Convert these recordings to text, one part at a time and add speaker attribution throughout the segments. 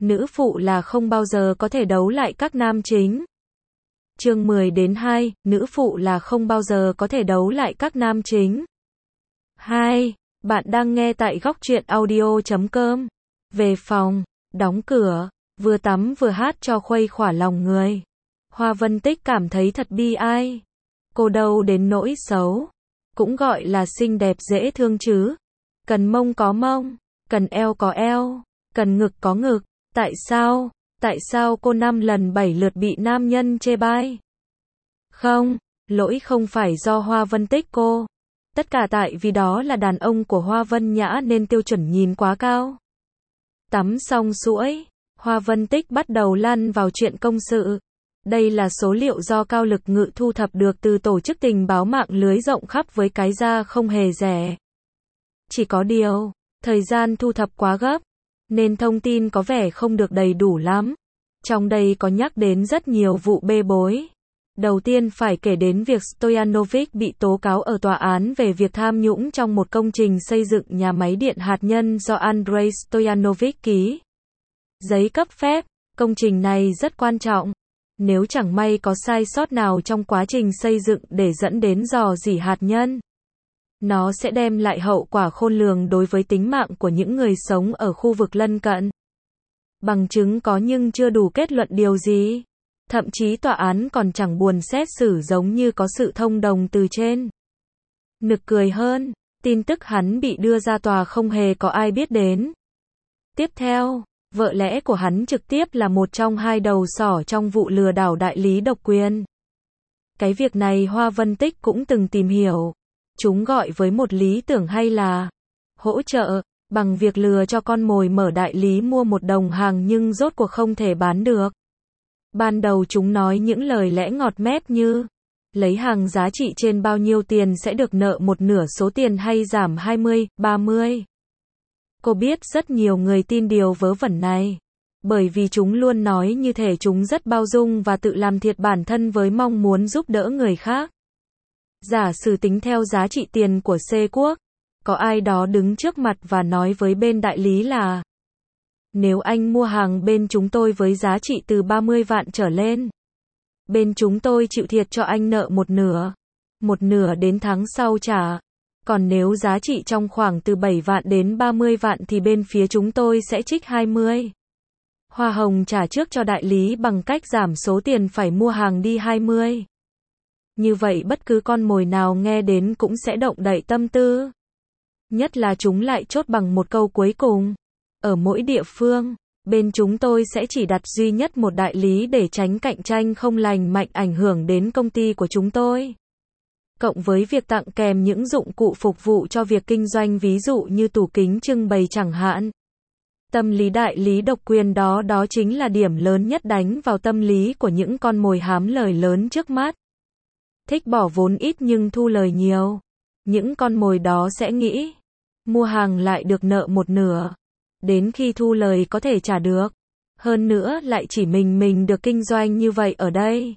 Speaker 1: nữ phụ là không bao giờ có thể đấu lại các nam chính. Chương 10-2, nữ phụ là không bao giờ có thể đấu lại các nam chính. 2. Bạn đang nghe tại góc truyện audio.com. Về phòng, đóng cửa, vừa tắm vừa hát cho khuây khỏa lòng người. Hoa Vân Tích cảm thấy thật bi ai. Cô đâu đến nỗi xấu. Cũng gọi là xinh đẹp dễ thương chứ. Cần mông có mông, cần eo có eo, cần ngực có ngực. Tại sao cô 5 lần 7 lượt bị nam nhân chê bai? Không, lỗi không phải do Hoa Vân Tích cô. Tất cả tại vì đó là đàn ông của Hoa Vân Nhã nên tiêu chuẩn nhìn quá cao. Tắm xong xuỗi, Hoa Vân Tích bắt đầu lăn vào chuyện công sự. Đây là số liệu do Cao Lực Ngự thu thập được từ tổ chức tình báo mạng lưới rộng khắp với cái giá không hề rẻ. Chỉ có điều, thời gian thu thập quá gấp, nên thông tin có vẻ không được đầy đủ lắm. Trong đây có nhắc đến rất nhiều vụ bê bối. Đầu tiên phải kể đến việc Stoyanovich bị tố cáo ở tòa án về việc tham nhũng trong một công trình xây dựng nhà máy điện hạt nhân do Andrei Stoyanovich ký giấy cấp phép. Công trình này rất quan trọng. Nếu chẳng may có sai sót nào trong quá trình xây dựng để dẫn đến rò rỉ hạt nhân, nó sẽ đem lại hậu quả khôn lường đối với tính mạng của những người sống ở khu vực lân cận. Bằng chứng có nhưng chưa đủ kết luận điều gì. Thậm chí tòa án còn chẳng buồn xét xử giống như có sự thông đồng từ trên. Nực cười hơn, tin tức hắn bị đưa ra tòa không hề có ai biết đến. Tiếp theo, vợ lẽ của hắn trực tiếp là một trong hai đầu sỏ trong vụ lừa đảo đại lý độc quyền. Cái việc này Hoa Vân Tích cũng từng tìm hiểu. Chúng gọi với một lý tưởng hay là hỗ trợ, bằng việc lừa cho con mồi mở đại lý mua một đồng hàng nhưng rốt cuộc không thể bán được. Ban đầu chúng nói những lời lẽ ngọt mép như lấy hàng giá trị trên bao nhiêu tiền sẽ được nợ một nửa số tiền hay giảm 20, 30. Cô biết rất nhiều người tin điều vớ vẩn này. Bởi vì chúng luôn nói như thể chúng rất bao dung và tự làm thiệt bản thân với mong muốn giúp đỡ người khác. Giả sử tính theo giá trị tiền của C quốc, có ai đó đứng trước mặt và nói với bên đại lý là nếu anh mua hàng bên chúng tôi với giá trị từ 30 vạn trở lên, bên chúng tôi chịu thiệt cho anh nợ một nửa đến tháng sau trả. Còn nếu giá trị trong khoảng từ 7 vạn đến 30 vạn thì bên phía chúng tôi sẽ trích 20. Hoa hồng trả trước cho đại lý bằng cách giảm số tiền phải mua hàng đi 20. Như vậy bất cứ con mồi nào nghe đến cũng sẽ động đậy tâm tư. Nhất là chúng lại chốt bằng một câu cuối cùng. Ở mỗi địa phương, bên chúng tôi sẽ chỉ đặt duy nhất một đại lý để tránh cạnh tranh không lành mạnh ảnh hưởng đến công ty của chúng tôi. Cộng với việc tặng kèm những dụng cụ phục vụ cho việc kinh doanh ví dụ như tủ kính trưng bày chẳng hạn. Tâm lý đại lý độc quyền đó chính là điểm lớn nhất đánh vào tâm lý của những con mồi hám lời lớn trước mắt. Thích bỏ vốn ít nhưng thu lời nhiều. Những con mồi đó sẽ nghĩ, mua hàng lại được nợ một nửa. Đến khi thu lời có thể trả được. Hơn nữa lại chỉ mình được kinh doanh như vậy ở đây.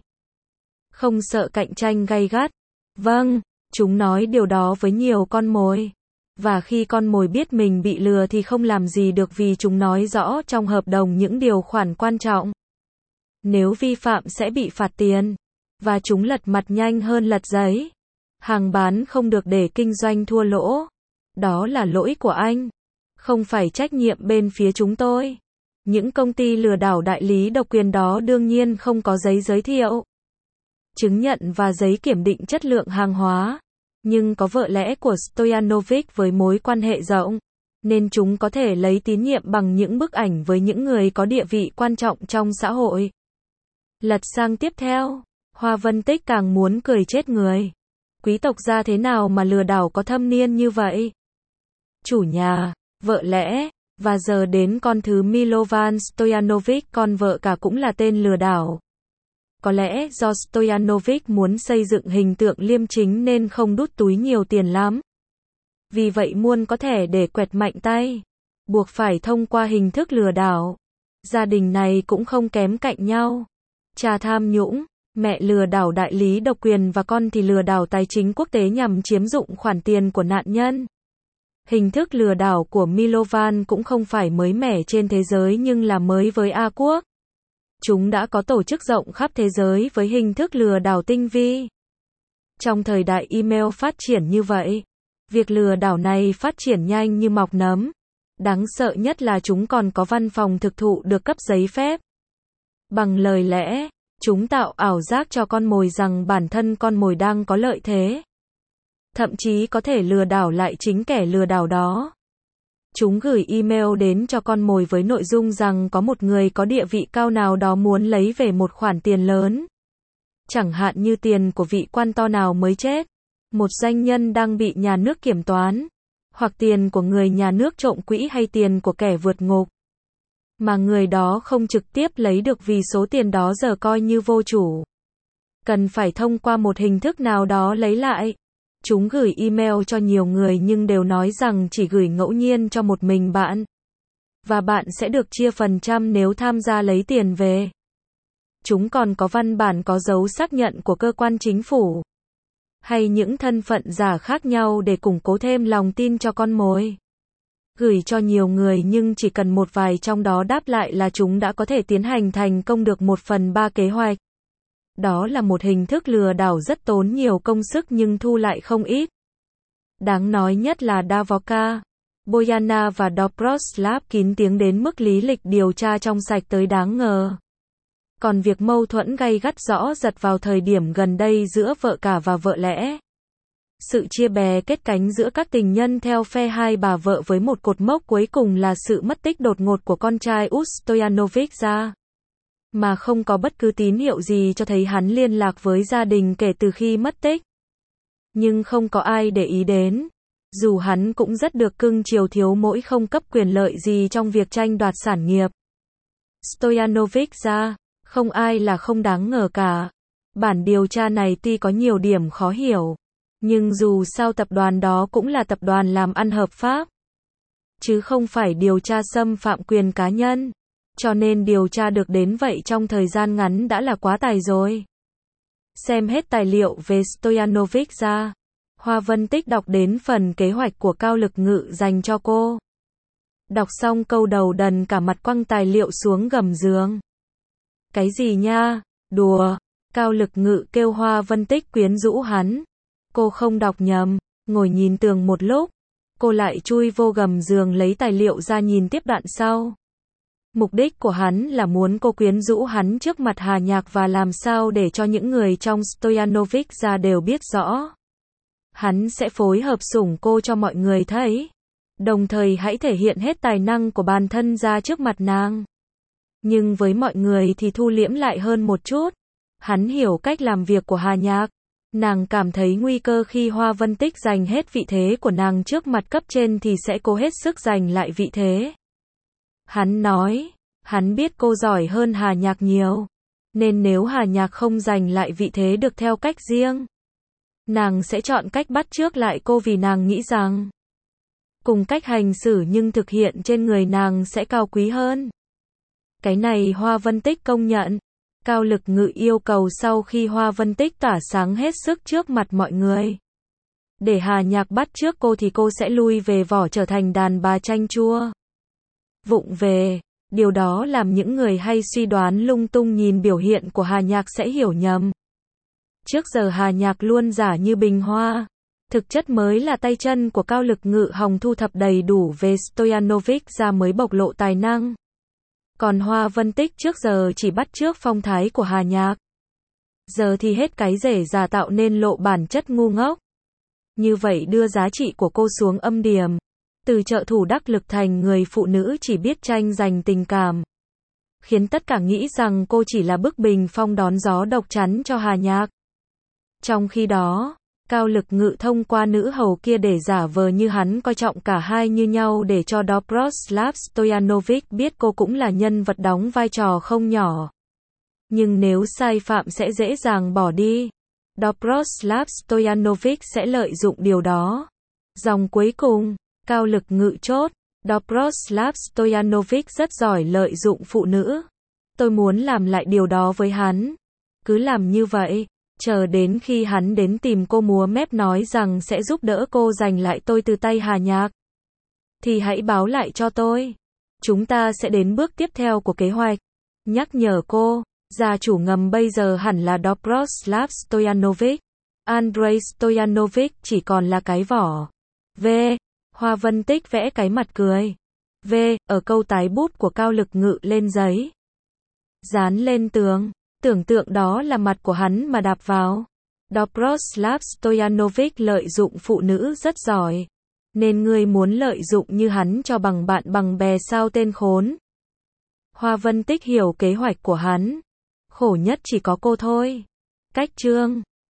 Speaker 1: Không sợ cạnh tranh gay gắt. Vâng, chúng nói điều đó với nhiều con mồi. Và khi con mồi biết mình bị lừa thì không làm gì được vì chúng nói rõ trong hợp đồng những điều khoản quan trọng. Nếu vi phạm sẽ bị phạt tiền. Và chúng lật mặt nhanh hơn lật giấy. Hàng bán không được để kinh doanh thua lỗ. Đó là lỗi của anh. Không phải trách nhiệm bên phía chúng tôi. Những công ty lừa đảo đại lý độc quyền đó đương nhiên không có giấy giới thiệu, chứng nhận và giấy kiểm định chất lượng hàng hóa. Nhưng có vợ lẽ của Stoyanovich với mối quan hệ rộng, nên chúng có thể lấy tín nhiệm bằng những bức ảnh với những người có địa vị quan trọng trong xã hội. Lật sang tiếp theo, Hoa Vân Tích càng muốn cười chết người. Quý tộc gia thế nào mà lừa đảo có thâm niên như vậy? Chủ nhà, vợ lẽ, và giờ đến con thứ Milovan Stoyanovich, con vợ cả cũng là tên lừa đảo. Có lẽ do Stoyanovich muốn xây dựng hình tượng liêm chính nên không đút túi nhiều tiền lắm. Vì vậy muôn có thể để quẹt mạnh tay, buộc phải thông qua hình thức lừa đảo. Gia đình này cũng không kém cạnh nhau. Cha tham nhũng, mẹ lừa đảo đại lý độc quyền và con thì lừa đảo tài chính quốc tế nhằm chiếm dụng khoản tiền của nạn nhân. Hình thức lừa đảo của Milovan cũng không phải mới mẻ trên thế giới nhưng là mới với A Quốc. Chúng đã có tổ chức rộng khắp thế giới với hình thức lừa đảo tinh vi. Trong thời đại email phát triển như vậy, việc lừa đảo này phát triển nhanh như mọc nấm. Đáng sợ nhất là chúng còn có văn phòng thực thụ được cấp giấy phép. Bằng lời lẽ, chúng tạo ảo giác cho con mồi rằng bản thân con mồi đang có lợi thế. Thậm chí có thể lừa đảo lại chính kẻ lừa đảo đó. Chúng gửi email đến cho con mồi với nội dung rằng có một người có địa vị cao nào đó muốn lấy về một khoản tiền lớn. Chẳng hạn như tiền của vị quan to nào mới chết, một doanh nhân đang bị nhà nước kiểm toán, hoặc tiền của người nhà nước trộm quỹ hay tiền của kẻ vượt ngục. Mà người đó không trực tiếp lấy được vì số tiền đó giờ coi như vô chủ. Cần phải thông qua một hình thức nào đó lấy lại. Chúng gửi email cho nhiều người nhưng đều nói rằng chỉ gửi ngẫu nhiên cho một mình bạn. Và bạn sẽ được chia phần trăm nếu tham gia lấy tiền về. Chúng còn có văn bản có dấu xác nhận của cơ quan chính phủ. Hay những thân phận giả khác nhau để củng cố thêm lòng tin cho con mồi. Gửi cho nhiều người nhưng chỉ cần một vài trong đó đáp lại là chúng đã có thể tiến hành thành công được 1/3 kế hoạch. Đó là một hình thức lừa đảo rất tốn nhiều công sức nhưng thu lại không ít. Đáng nói nhất là Davoka, Boyana và Dobroslav kín tiếng đến mức lý lịch điều tra trong sạch tới đáng ngờ. Còn việc mâu thuẫn gay gắt rõ rệt vào thời điểm gần đây giữa vợ cả và vợ lẽ. Sự chia bè kết cánh giữa các tình nhân theo phe hai bà vợ với một cột mốc cuối cùng là sự mất tích đột ngột của con trai út Stoyanovich ra. Mà không có bất cứ tín hiệu gì cho thấy hắn liên lạc với gia đình kể từ khi mất tích. Nhưng không có ai để ý đến. Dù hắn cũng rất được cưng chiều thiếu mỗi không cấp quyền lợi gì trong việc tranh đoạt sản nghiệp. Stoyanovich ra, không ai là không đáng ngờ cả. Bản điều tra này tuy có nhiều điểm khó hiểu. Nhưng dù sao tập đoàn đó cũng là tập đoàn làm ăn hợp pháp. Chứ không phải điều tra xâm phạm quyền cá nhân. Cho nên điều tra được đến vậy trong thời gian ngắn đã là quá tài rồi. Xem hết tài liệu về Stoyanovich ra. Hoa Vân Tích đọc đến phần kế hoạch của Cao Lực Ngự dành cho cô. Đọc xong câu đầu đần cả mặt quăng tài liệu xuống gầm giường. Cái gì nha, đùa. Cao Lực Ngự kêu Hoa Vân Tích quyến rũ hắn. Cô không đọc nhầm, ngồi nhìn tường một lúc. Cô lại chui vô gầm giường lấy tài liệu ra nhìn tiếp đoạn sau. Mục đích của hắn là muốn cô quyến rũ hắn trước mặt Hà Nhạc và làm sao để cho những người trong Stoyanovich ra đều biết rõ. Hắn sẽ phối hợp sủng cô cho mọi người thấy. Đồng thời hãy thể hiện hết tài năng của bản thân ra trước mặt nàng. Nhưng với mọi người thì thu liễm lại hơn một chút. Hắn hiểu cách làm việc của Hà Nhạc. Nàng cảm thấy nguy cơ khi Hoa Vân Tích giành hết vị thế của nàng trước mặt cấp trên thì sẽ cố hết sức giành lại vị thế. Hắn nói, hắn biết cô giỏi hơn Hà Nhạc nhiều. Nên nếu Hà Nhạc không giành lại vị thế được theo cách riêng, nàng sẽ chọn cách bắt chước lại cô vì nàng nghĩ rằng cùng cách hành xử nhưng thực hiện trên người nàng sẽ cao quý hơn. Cái này Hoa Vân Tích công nhận. Cao Lực Ngự yêu cầu sau khi Hoa Vân Tích tỏa sáng hết sức trước mặt mọi người. Để Hà Nhạc bắt chước cô thì cô sẽ lui về vỏ trở thành đàn bà chanh chua. Vụng về, điều đó làm những người hay suy đoán lung tung nhìn biểu hiện của Hà Nhạc sẽ hiểu nhầm. Trước giờ Hà Nhạc luôn giả như bình hoa. Thực chất mới là tay chân của Cao Lực Ngự hòng thu thập đầy đủ về Stoyanovich ra mới bộc lộ tài năng. Còn Hoa Vân Tích trước giờ chỉ bắt chước phong thái của Hà Nhạc. Giờ thì hết cái rể giả tạo nên lộ bản chất ngu ngốc. Như vậy đưa giá trị của cô xuống âm điểm. Từ trợ thủ đắc lực thành người phụ nữ chỉ biết tranh giành tình cảm. Khiến tất cả nghĩ rằng cô chỉ là bức bình phong đón gió độc chắn cho Hà Nhạc. Trong khi đó, Cao Lực Ngự thông qua nữ hầu kia để giả vờ như hắn coi trọng cả hai như nhau để cho Dobroslav Stoyanovich biết cô cũng là nhân vật đóng vai trò không nhỏ. Nhưng nếu sai phạm sẽ dễ dàng bỏ đi. Dobroslav Stoyanovich sẽ lợi dụng điều đó. Dòng cuối cùng, Cao Lực Ngự chốt, Dobroslav Stoyanovich rất giỏi lợi dụng phụ nữ. Tôi muốn làm lại điều đó với hắn. Cứ làm như vậy. Chờ đến khi hắn đến tìm cô múa mép nói rằng sẽ giúp đỡ cô giành lại tôi từ tay Hà Nhạc. thì hãy báo lại cho tôi. Chúng ta sẽ đến bước tiếp theo của kế hoạch. Nhắc nhở cô, gia chủ ngầm bây giờ hẳn là Dobroslav Stojanovic. Andrei Stojanovic chỉ còn là cái vỏ. V. Hoa Vân Tích vẽ cái mặt cười. V. Ở câu tái bút của Cao Lực Ngự lên giấy. Dán lên tường. Tưởng tượng đó là mặt của hắn mà đạp vào. Dobroslav Stojanovic lợi dụng phụ nữ rất giỏi. Nên ngươi muốn lợi dụng như hắn cho bằng bạn bằng bè sao tên khốn. Hoa Vân Tích hiểu kế hoạch của hắn. Khổ nhất chỉ có cô thôi. Cách chương